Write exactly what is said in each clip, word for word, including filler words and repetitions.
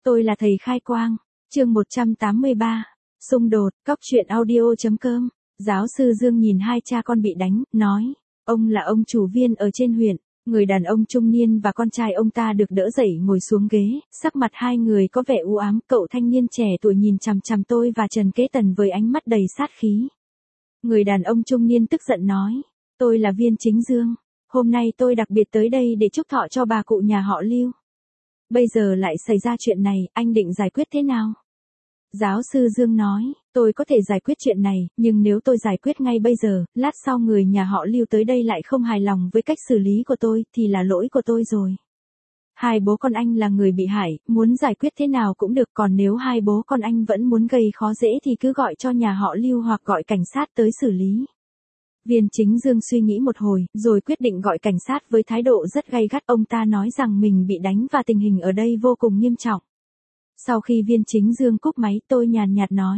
Tôi là thầy khai quang. Chương một trăm tám mươi ba. Xung đột, cóc truyện audio.com. Giáo sư Dương nhìn hai cha con bị đánh, nói, ông là ông chủ viên ở trên huyện. Người đàn ông trung niên và con trai ông ta được đỡ dậy ngồi xuống ghế, sắc mặt hai người có vẻ u ám. Cậu thanh niên trẻ tuổi nhìn chằm chằm tôi và Trần Kế Tần với ánh mắt đầy sát khí. Người đàn ông trung niên tức giận nói, tôi là Viên Chính Dương. Hôm nay tôi đặc biệt tới đây để chúc thọ cho bà cụ nhà họ Lưu. Bây giờ lại xảy ra chuyện này, anh định giải quyết thế nào? Giáo sư Dương nói, tôi có thể giải quyết chuyện này, nhưng nếu tôi giải quyết ngay bây giờ, lát sau người nhà họ Lưu tới đây lại không hài lòng với cách xử lý của tôi, thì là lỗi của tôi rồi. Hai bố con anh là người bị hại, muốn giải quyết thế nào cũng được, còn nếu hai bố con anh vẫn muốn gây khó dễ thì cứ gọi cho nhà họ Lưu hoặc gọi cảnh sát tới xử lý. Viên Chính Dương suy nghĩ một hồi, rồi quyết định gọi cảnh sát với thái độ rất gay gắt. Ông ta nói rằng mình bị đánh và tình hình ở đây vô cùng nghiêm trọng. Sau khi Viên Chính Dương cúp máy, tôi nhàn nhạt nói,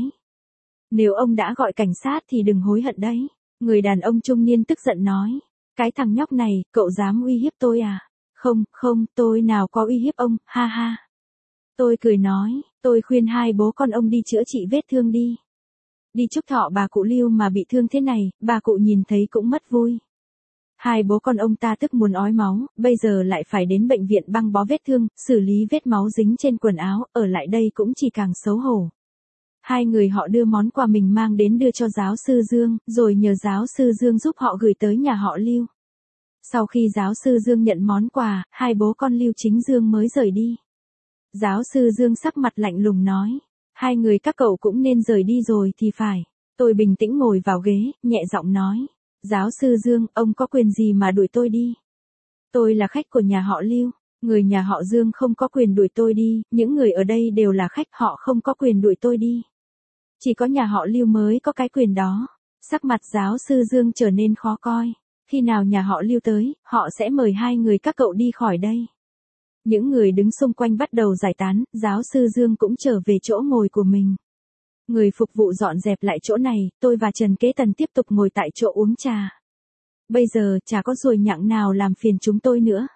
nếu ông đã gọi cảnh sát thì đừng hối hận đấy. Người đàn ông trung niên tức giận nói, cái thằng nhóc này, cậu dám uy hiếp tôi à? Không, không, tôi nào có uy hiếp ông, ha ha. Tôi cười nói, tôi khuyên hai bố con ông đi chữa trị vết thương đi. Đi chúc thọ bà cụ Lưu mà bị thương thế này, bà cụ nhìn thấy cũng mất vui. Hai bố con ông ta tức muốn ói máu, bây giờ lại phải đến bệnh viện băng bó vết thương, xử lý vết máu dính trên quần áo, ở lại đây cũng chỉ càng xấu hổ. Hai người họ đưa món quà mình mang đến đưa cho giáo sư Dương, rồi nhờ giáo sư Dương giúp họ gửi tới nhà họ Lưu. Sau khi giáo sư Dương nhận món quà, hai bố con Lưu Chính Dương mới rời đi. Giáo sư Dương sắc mặt lạnh lùng nói, hai người các cậu cũng nên rời đi rồi thì phải. Tôi bình tĩnh ngồi vào ghế, nhẹ giọng nói, giáo sư Dương, ông có quyền gì mà đuổi tôi đi? Tôi là khách của nhà họ Lưu, người nhà họ Dương không có quyền đuổi tôi đi, những người ở đây đều là khách, họ không có quyền đuổi tôi đi. Chỉ có nhà họ Lưu mới có cái quyền đó. Sắc mặt giáo sư Dương trở nên khó coi. Khi nào nhà họ Lưu tới, họ sẽ mời hai người các cậu đi khỏi đây. Những người đứng xung quanh bắt đầu giải tán, giáo sư Dương cũng trở về chỗ ngồi của mình. Người phục vụ dọn dẹp lại chỗ này, tôi và Trần Kế Tần tiếp tục ngồi tại chỗ uống trà. Bây giờ chả có ruồi nhặng nào làm phiền chúng tôi nữa.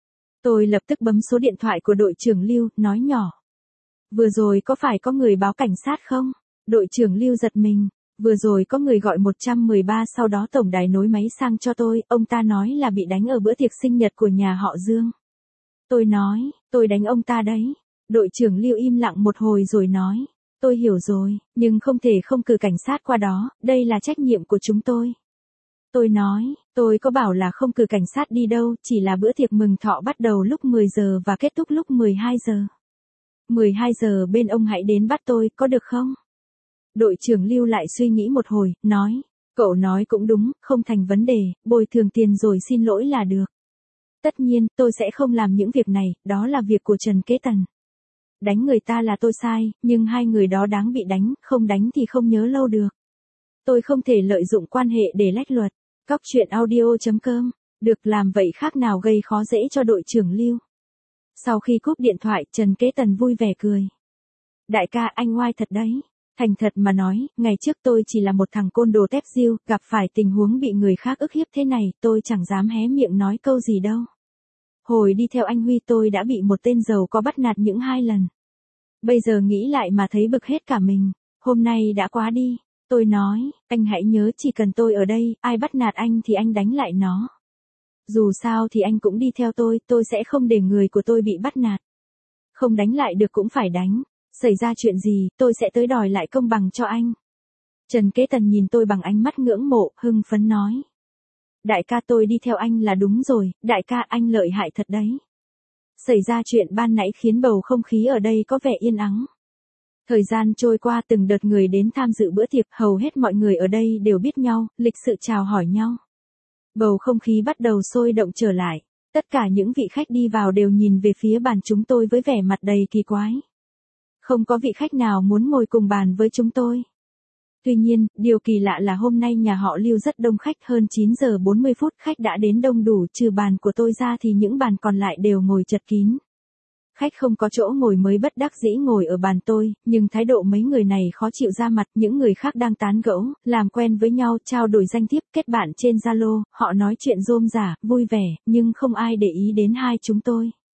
Tôi lập tức bấm số điện thoại của đội trưởng Lưu, nói nhỏ. Vừa rồi có phải có người báo cảnh sát không? Đội trưởng Lưu giật mình. Vừa rồi có người gọi một một ba, sau đó tổng đài nối máy sang cho tôi, ông ta nói là bị đánh ở bữa tiệc sinh nhật của nhà họ Dương. Tôi nói, tôi đánh ông ta đấy. Đội trưởng Lưu im lặng một hồi rồi nói, tôi hiểu rồi, nhưng không thể không cử cảnh sát qua đó, đây là trách nhiệm của chúng tôi. Tôi nói, tôi có bảo là không cử cảnh sát đi đâu, chỉ là bữa tiệc mừng thọ bắt đầu lúc mười giờ và kết thúc lúc mười hai giờ. mười hai giờ bên ông hãy đến bắt tôi, có được không? Đội trưởng Lưu lại suy nghĩ một hồi, nói, cậu nói cũng đúng, không thành vấn đề, bồi thường tiền rồi xin lỗi là được. Tất nhiên, tôi sẽ không làm những việc này, đó là việc của Trần Kế Tần. Đánh người ta là tôi sai, nhưng hai người đó đáng bị đánh, không đánh thì không nhớ lâu được. Tôi không thể lợi dụng quan hệ để lách luật. Cóc truyện audio.com, được làm vậy khác nào gây khó dễ cho đội trưởng Lưu. Sau khi cúp điện thoại, Trần Kế Tần vui vẻ cười. Đại ca, anh ngoai thật đấy. Thành thật mà nói, ngày trước tôi chỉ là một thằng côn đồ tép diêu, gặp phải tình huống bị người khác ức hiếp thế này, tôi chẳng dám hé miệng nói câu gì đâu. Hồi đi theo anh Huy tôi đã bị một tên giàu có bắt nạt những hai lần. Bây giờ nghĩ lại mà thấy bực hết cả mình, hôm nay đã quá đi. Tôi nói, anh hãy nhớ chỉ cần tôi ở đây, ai bắt nạt anh thì anh đánh lại nó. Dù sao thì anh cũng đi theo tôi, tôi sẽ không để người của tôi bị bắt nạt. Không đánh lại được cũng phải đánh. Xảy ra chuyện gì, tôi sẽ tới đòi lại công bằng cho anh. Trần Kế Tần nhìn tôi bằng ánh mắt ngưỡng mộ, hưng phấn nói. Đại ca, tôi đi theo anh là đúng rồi, đại ca, anh lợi hại thật đấy. Xảy ra chuyện ban nãy khiến bầu không khí ở đây có vẻ yên ắng. Thời gian trôi qua, từng đợt người đến tham dự bữa tiệc, hầu hết mọi người ở đây đều biết nhau, lịch sự chào hỏi nhau. Bầu không khí bắt đầu sôi động trở lại. Tất cả những vị khách đi vào đều nhìn về phía bàn chúng tôi với vẻ mặt đầy kỳ quái. Không có vị khách nào muốn ngồi cùng bàn với chúng tôi. Tuy nhiên, điều kỳ lạ là hôm nay nhà họ Lưu rất đông khách, hơn chín giờ bốn mươi phút khách đã đến đông đủ, trừ bàn của tôi ra thì những bàn còn lại đều ngồi chật kín. Khách không có chỗ ngồi mới bất đắc dĩ ngồi ở bàn tôi, nhưng thái độ mấy người này khó chịu ra mặt, những người khác đang tán gẫu, làm quen với nhau, trao đổi danh thiếp, kết bạn trên Zalo, họ nói chuyện rôm rả, vui vẻ, nhưng không ai để ý đến hai chúng tôi.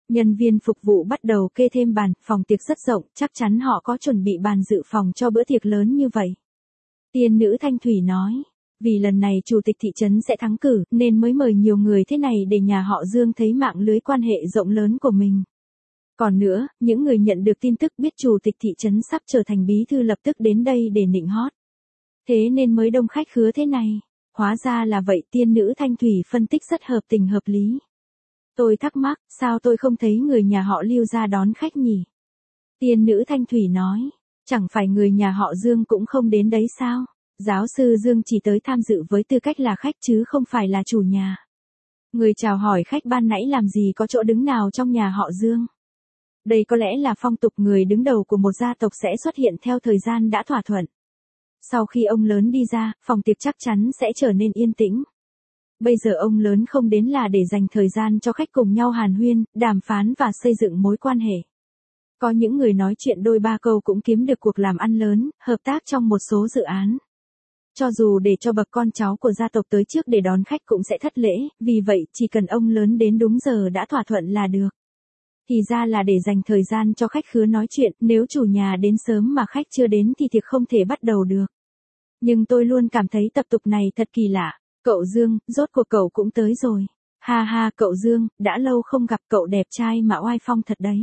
Nhân viên phục vụ bắt đầu kê thêm bàn, phòng tiệc rất rộng, chắc chắn họ có chuẩn bị bàn dự phòng cho bữa tiệc lớn như vậy. Tiên nữ Thanh Thủy nói, vì lần này chủ tịch thị trấn sẽ thắng cử, nên mới mời nhiều người thế này để nhà họ Dương thấy mạng lưới quan hệ rộng lớn của mình. Còn nữa, những người nhận được tin tức biết chủ tịch thị trấn sắp trở thành bí thư lập tức đến đây để nịnh hót. Thế nên mới đông khách khứa thế này. Hóa ra là vậy, tiên nữ Thanh Thủy phân tích rất hợp tình hợp lý. Tôi thắc mắc, sao tôi không thấy người nhà họ Lưu ra đón khách nhỉ? Tiên nữ Thanh Thủy nói, chẳng phải người nhà họ Dương cũng không đến đấy sao? Giáo sư Dương chỉ tới tham dự với tư cách là khách chứ không phải là chủ nhà. Người chào hỏi khách ban nãy làm gì có chỗ đứng nào trong nhà họ Dương? Đây có lẽ là phong tục người đứng đầu của một gia tộc sẽ xuất hiện theo thời gian đã thỏa thuận. Sau khi ông lớn đi ra, phòng tiệc chắc chắn sẽ trở nên yên tĩnh. Bây giờ ông lớn không đến là để dành thời gian cho khách cùng nhau hàn huyên, đàm phán và xây dựng mối quan hệ. Có những người nói chuyện đôi ba câu cũng kiếm được cuộc làm ăn lớn, hợp tác trong một số dự án. Cho dù để cho bậc con cháu của gia tộc tới trước để đón khách cũng sẽ thất lễ, vì vậy chỉ cần ông lớn đến đúng giờ đã thỏa thuận là được. Thì ra là để dành thời gian cho khách khứa nói chuyện, nếu chủ nhà đến sớm mà khách chưa đến thì tiệc không thể bắt đầu được. Nhưng tôi luôn cảm thấy tập tục này thật kỳ lạ. Cậu Dương, rốt cuộc cậu cũng tới rồi. Ha ha, cậu Dương, đã lâu không gặp, cậu đẹp trai mà oai phong thật đấy.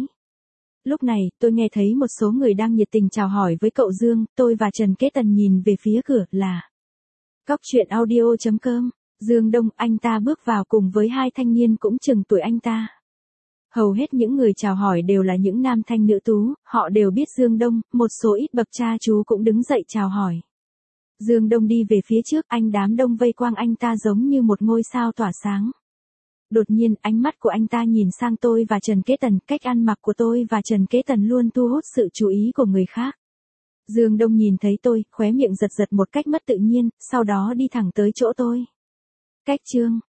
Lúc này, tôi nghe thấy một số người đang nhiệt tình chào hỏi với cậu Dương, tôi và Trần Kế Tần nhìn về phía cửa là Cóc truyện audio chấm com. Dương Đông, anh ta bước vào cùng với hai thanh niên cũng chừng tuổi anh ta. Hầu hết những người chào hỏi đều là những nam thanh nữ tú, họ đều biết Dương Đông, một số ít bậc cha chú cũng đứng dậy chào hỏi. Dương Đông đi về phía trước, anh đám đông vây quanh anh ta giống như một ngôi sao tỏa sáng. Đột nhiên, ánh mắt của anh ta nhìn sang tôi và Trần Kế Tần, cách ăn mặc của tôi và Trần Kế Tần luôn thu hút sự chú ý của người khác. Dương Đông nhìn thấy tôi, khóe miệng giật giật một cách mất tự nhiên, sau đó đi thẳng tới chỗ tôi. Cách chương